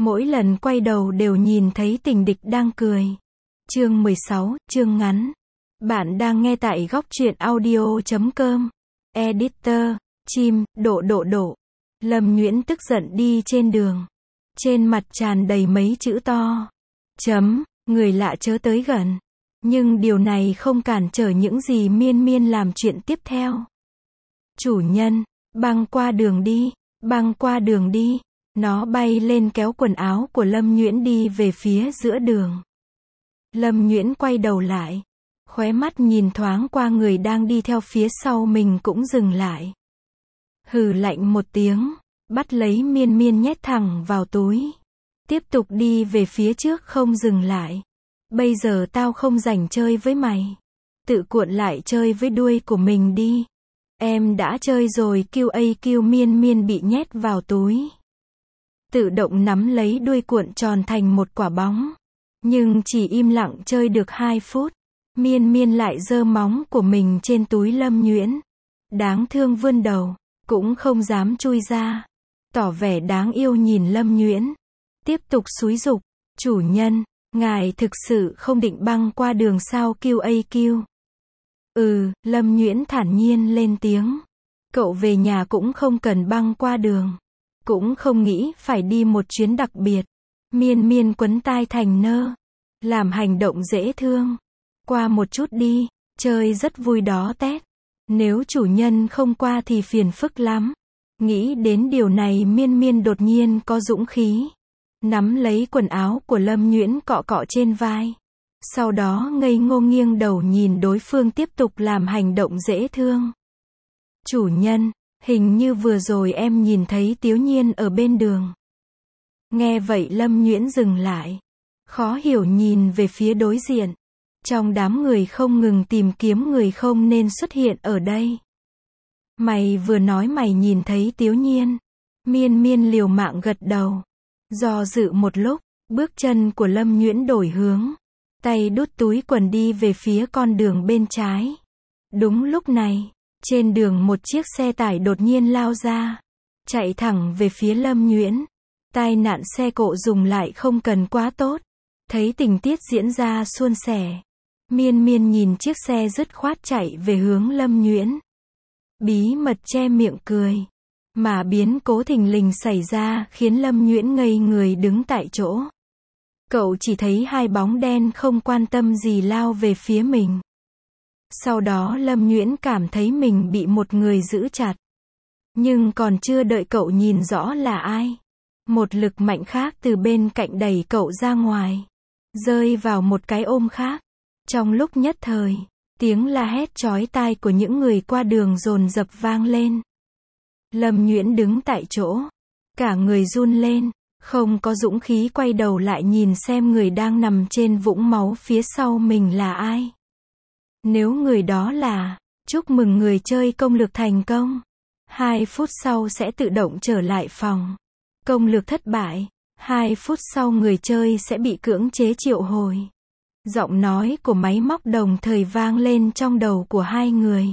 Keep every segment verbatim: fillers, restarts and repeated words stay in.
Mỗi lần quay đầu đều nhìn thấy tình địch đang cười. Chương mười sáu, chương ngắn. Bạn đang nghe tại góc truyện audio chấm com. Editor, chim, độ độ độ. Lâm Nhuyễn tức giận đi trên đường. Trên mặt tràn đầy mấy chữ to. Chấm, người lạ chớ tới gần. Nhưng điều này không cản trở những gì Miên Miên làm chuyện tiếp theo. Chủ nhân, băng qua đường đi, băng qua đường đi. Nó bay lên kéo quần áo của Lâm Nhuyễn đi về phía giữa đường. Lâm Nhuyễn quay đầu lại. Khóe mắt nhìn thoáng qua người đang đi theo phía sau mình cũng dừng lại. Hừ lạnh một tiếng, bắt lấy Miên Miên nhét thẳng vào túi. Tiếp tục đi về phía trước không dừng lại. Bây giờ tao không rảnh chơi với mày. Tự cuộn lại chơi với đuôi của mình đi. Em đã chơi rồi. Kêu a kêu Miên Miên bị nhét vào túi. Tự động nắm lấy đuôi cuộn tròn thành một quả bóng. Nhưng chỉ im lặng chơi được hai phút. Miên Miên lại giơ móng của mình trên túi Lâm Nhuyễn. Đáng thương vươn đầu, cũng không dám chui ra. Tỏ vẻ đáng yêu nhìn Lâm Nhuyễn. Tiếp tục xúi giục, chủ nhân, ngài thực sự không định băng qua đường sao? Kêu a kêu. Ừ, Lâm Nhuyễn thản nhiên lên tiếng. Cậu về nhà cũng không cần băng qua đường. Cũng không nghĩ phải đi một chuyến đặc biệt. Miên Miên quấn tai thành nơ. Làm hành động dễ thương. Qua một chút đi, chơi rất vui đó tét. Nếu chủ nhân không qua thì phiền phức lắm. Nghĩ đến điều này Miên Miên đột nhiên có dũng khí. Nắm lấy quần áo của Lâm Nhuyễn cọ cọ trên vai. Sau đó ngây ngô nghiêng đầu nhìn đối phương tiếp tục làm hành động dễ thương. Chủ nhân, hình như vừa rồi em nhìn thấy Tiếu Nhiên ở bên đường. Nghe vậy Lâm Nhuyễn dừng lại. Khó hiểu nhìn về phía đối diện. Trong đám người không ngừng tìm kiếm người không nên xuất hiện ở đây. Mày vừa nói mày nhìn thấy Tiếu Nhiên. Miên Miên liều mạng gật đầu. Do dự một lúc, bước chân của Lâm Nhuyễn đổi hướng. Tay đút túi quần đi về phía con đường bên trái. Đúng lúc này, trên đường một chiếc xe tải đột nhiên lao ra. Chạy thẳng về phía Lâm Nhuyễn. Tai nạn xe cộ dùng lại không cần quá tốt. Thấy tình tiết diễn ra suôn sẻ. Miên Miên nhìn chiếc xe dứt khoát chạy về hướng Lâm Nhuyễn. Bí mật che miệng cười. Mà biến cố thình lình xảy ra khiến Lâm Nhuyễn ngây người đứng tại chỗ. Cậu chỉ thấy hai bóng đen không quan tâm gì lao về phía mình. Sau đó Lâm Nhuyễn cảm thấy mình bị một người giữ chặt. Nhưng còn chưa đợi cậu nhìn rõ là ai. Một lực mạnh khác từ bên cạnh đẩy cậu ra ngoài. Rơi vào một cái ôm khác. Trong lúc nhất thời, tiếng la hét chói tai của những người qua đường dồn dập vang lên. Lâm Nhuyễn đứng tại chỗ. Cả người run lên. Không có dũng khí quay đầu lại nhìn xem người đang nằm trên vũng máu phía sau mình là ai. Nếu người đó là, chúc mừng người chơi công lược thành công. Hai phút sau sẽ tự động trở lại phòng. Công lược thất bại. Hai phút sau người chơi sẽ bị cưỡng chế triệu hồi. Giọng nói của máy móc đồng thời vang lên trong đầu của hai người.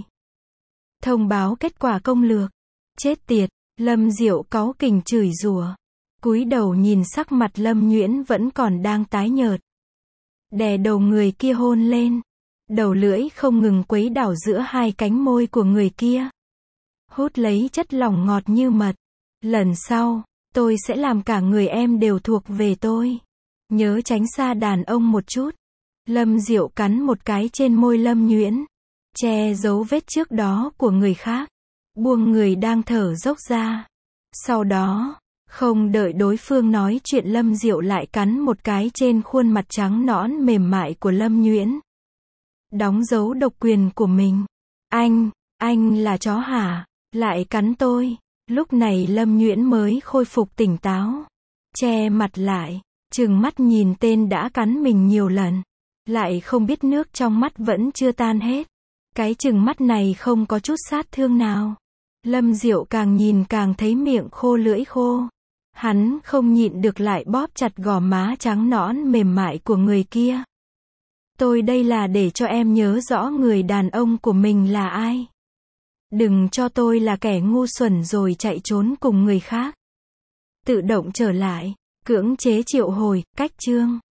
Thông báo kết quả công lược. Chết tiệt, Lâm Diệu cáu kỉnh chửi rủa. Cúi đầu nhìn sắc mặt Lâm Nhuyễn vẫn còn đang tái nhợt. Đè đầu người kia hôn lên. Đầu lưỡi không ngừng quấy đảo giữa hai cánh môi của người kia. Hút lấy chất lỏng ngọt như mật. Lần sau, tôi sẽ làm cả người em đều thuộc về tôi. Nhớ tránh xa đàn ông một chút. Lâm Diệu cắn một cái trên môi Lâm Nhuyễn. Che giấu vết trước đó của người khác. Buông người đang thở dốc ra. Sau đó, không đợi đối phương nói chuyện Lâm Diệu lại cắn một cái trên khuôn mặt trắng nõn mềm mại của Lâm Nhuyễn. Đóng dấu độc quyền của mình. Anh, anh là chó hả? Lại cắn tôi. Lúc này Lâm Nhuyễn mới khôi phục tỉnh táo. Che mặt lại, trừng mắt nhìn tên đã cắn mình nhiều lần. Lại không biết nước trong mắt vẫn chưa tan hết. Cái trừng mắt này không có chút sát thương nào. Lâm Diệu càng nhìn càng thấy miệng khô lưỡi khô. Hắn không nhịn được lại bóp chặt gò má trắng nõn mềm mại của người kia. Tôi đây là để cho em nhớ rõ người đàn ông của mình là ai. Đừng cho tôi là kẻ ngu xuẩn rồi chạy trốn cùng người khác. Tự động trở lại. Cưỡng chế triệu hồi, cách chương.